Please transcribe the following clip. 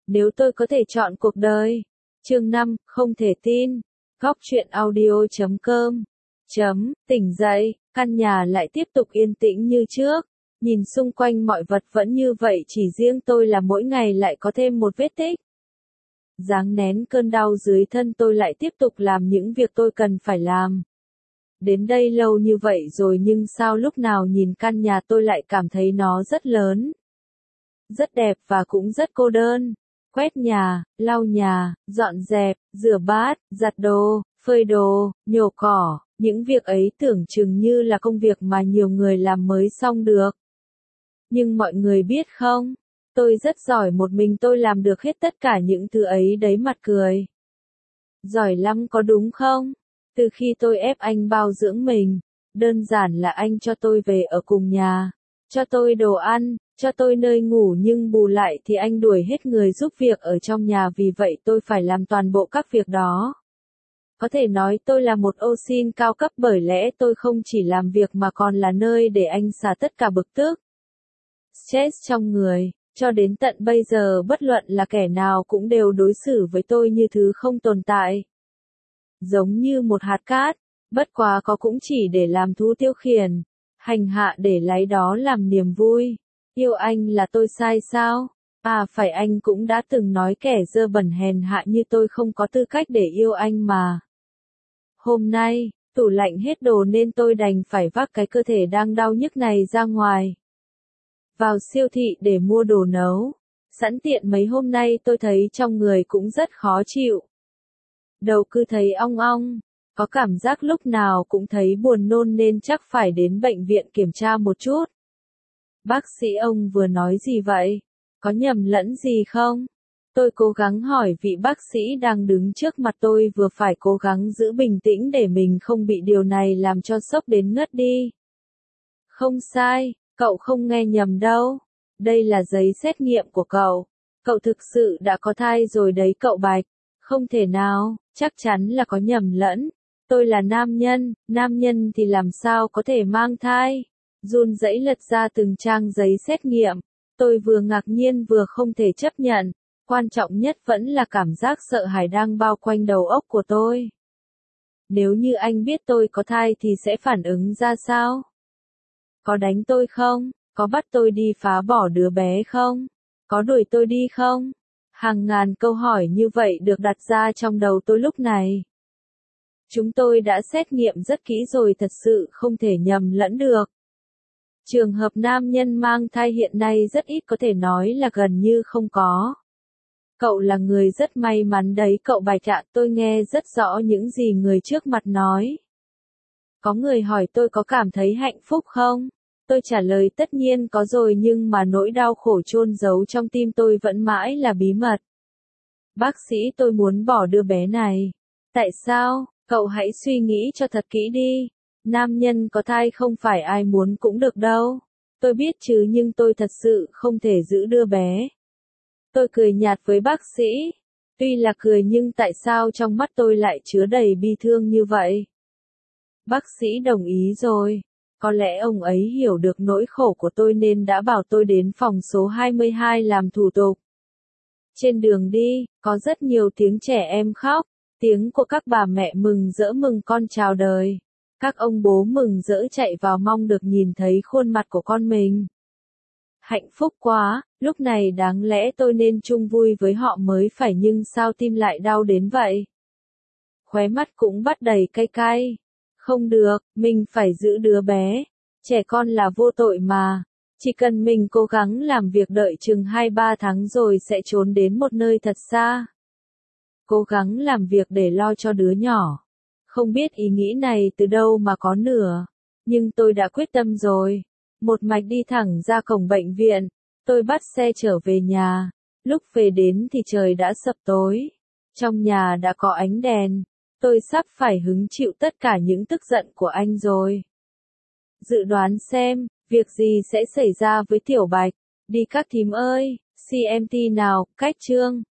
Nếu tôi có thể chọn cuộc đời. Chương 5, không thể tin. Góc truyện audio.com. Tỉnh dậy, căn nhà lại tiếp tục yên tĩnh như trước. Nhìn xung quanh mọi vật vẫn như vậy, chỉ riêng tôi là mỗi ngày lại có thêm một vết tích. Giáng nén cơn đau dưới thân, tôi lại tiếp tục làm những việc tôi cần phải làm. Đến đây lâu như vậy rồi nhưng sao lúc nào nhìn căn nhà tôi lại cảm thấy nó rất lớn, rất đẹp và cũng rất cô đơn. Quét nhà, lau nhà, dọn dẹp, rửa bát, giặt đồ, phơi đồ, nhổ cỏ, những việc ấy tưởng chừng như là công việc mà nhiều người làm mới xong được. Nhưng mọi người biết không, tôi rất giỏi, một mình tôi làm được hết tất cả những thứ ấy đấy, mặt cười. Giỏi lắm có đúng không? Từ khi tôi ép anh bao dưỡng mình, đơn giản là anh cho tôi về ở cùng nhà, cho tôi đồ ăn, cho tôi nơi ngủ, nhưng bù lại thì anh đuổi hết người giúp việc ở trong nhà, vì vậy tôi phải làm toàn bộ các việc đó. Có thể nói tôi là một ô sin cao cấp, bởi lẽ tôi không chỉ làm việc mà còn là nơi để anh xả tất cả bực tức, stress trong người. Cho đến tận bây giờ bất luận là kẻ nào cũng đều đối xử với tôi như thứ không tồn tại. Giống như một hạt cát, bất quá có cũng chỉ để làm thú tiêu khiển, hành hạ để lấy đó làm niềm vui. Yêu anh là tôi sai sao? À phải, anh cũng đã từng nói kẻ dơ bẩn hèn hạ như tôi không có tư cách để yêu anh mà. Hôm nay, tủ lạnh hết đồ nên tôi đành phải vác cái cơ thể đang đau nhức này ra ngoài. Vào siêu thị để mua đồ nấu. Sẵn tiện mấy hôm nay tôi thấy trong người cũng rất khó chịu. Đầu cứ thấy ong ong, có cảm giác lúc nào cũng thấy buồn nôn nên chắc phải đến bệnh viện kiểm tra một chút. Bác sĩ ông vừa nói gì vậy? Có nhầm lẫn gì không? Tôi cố gắng hỏi vị bác sĩ đang đứng trước mặt tôi, vừa phải cố gắng giữ bình tĩnh để mình không bị điều này làm cho sốc đến ngất đi. Không sai, cậu không nghe nhầm đâu. Đây là giấy xét nghiệm của cậu. Cậu thực sự đã có thai rồi đấy cậu Bạch. Không thể nào, chắc chắn là có nhầm lẫn. Tôi là nam nhân thì làm sao có thể mang thai? Run rẩy lật ra từng trang giấy xét nghiệm. Tôi vừa ngạc nhiên vừa không thể chấp nhận. Quan trọng nhất vẫn là cảm giác sợ hãi đang bao quanh đầu óc của tôi. Nếu như anh biết tôi có thai thì sẽ phản ứng ra sao? Có đánh tôi không? Có bắt tôi đi phá bỏ đứa bé không? Có đuổi tôi đi không? Hàng ngàn câu hỏi như vậy được đặt ra trong đầu tôi lúc này. Chúng tôi đã xét nghiệm rất kỹ rồi, thật sự không thể nhầm lẫn được. Trường hợp nam nhân mang thai hiện nay rất ít, có thể nói là gần như không có. Cậu là người rất may mắn đấy cậu Bạch ạ, tôi nghe rất rõ những gì người trước mặt nói. Có người hỏi tôi có cảm thấy hạnh phúc không? Tôi trả lời tất nhiên có rồi, nhưng mà nỗi đau khổ chôn giấu trong tim tôi vẫn mãi là bí mật. Bác sĩ, tôi muốn bỏ đứa bé này. Tại sao? Cậu hãy suy nghĩ cho thật kỹ đi. Nam nhân có thai không phải ai muốn cũng được đâu. Tôi biết chứ, nhưng tôi thật sự không thể giữ đứa bé. Tôi cười nhạt với bác sĩ. Tuy là cười nhưng tại sao trong mắt tôi lại chứa đầy bi thương như vậy? Bác sĩ đồng ý rồi. Có lẽ ông ấy hiểu được nỗi khổ của tôi nên đã bảo tôi đến phòng số 22 làm thủ tục. Trên đường đi, có rất nhiều tiếng trẻ em khóc, tiếng của các bà mẹ mừng rỡ mừng con chào đời. Các ông bố mừng rỡ chạy vào mong được nhìn thấy khuôn mặt của con mình. Hạnh phúc quá, lúc này đáng lẽ tôi nên chung vui với họ mới phải, nhưng sao tim lại đau đến vậy? Khóe mắt cũng bắt đầy cay cay. Không được, mình phải giữ đứa bé. Trẻ con là vô tội mà. Chỉ cần mình cố gắng làm việc đợi chừng 2-3 tháng rồi sẽ trốn đến một nơi thật xa. Cố gắng làm việc để lo cho đứa nhỏ. Không biết ý nghĩ này từ đâu mà có nữa. Nhưng tôi đã quyết tâm rồi. Một mạch đi thẳng ra cổng bệnh viện. Tôi bắt xe trở về nhà. Lúc về đến thì trời đã sập tối. Trong nhà đã có ánh đèn. Tôi sắp phải hứng chịu tất cả những tức giận của anh rồi. Dự đoán xem, việc gì sẽ xảy ra với Tiểu Bạch. Đi các thím ơi, CMT nào, cách chương.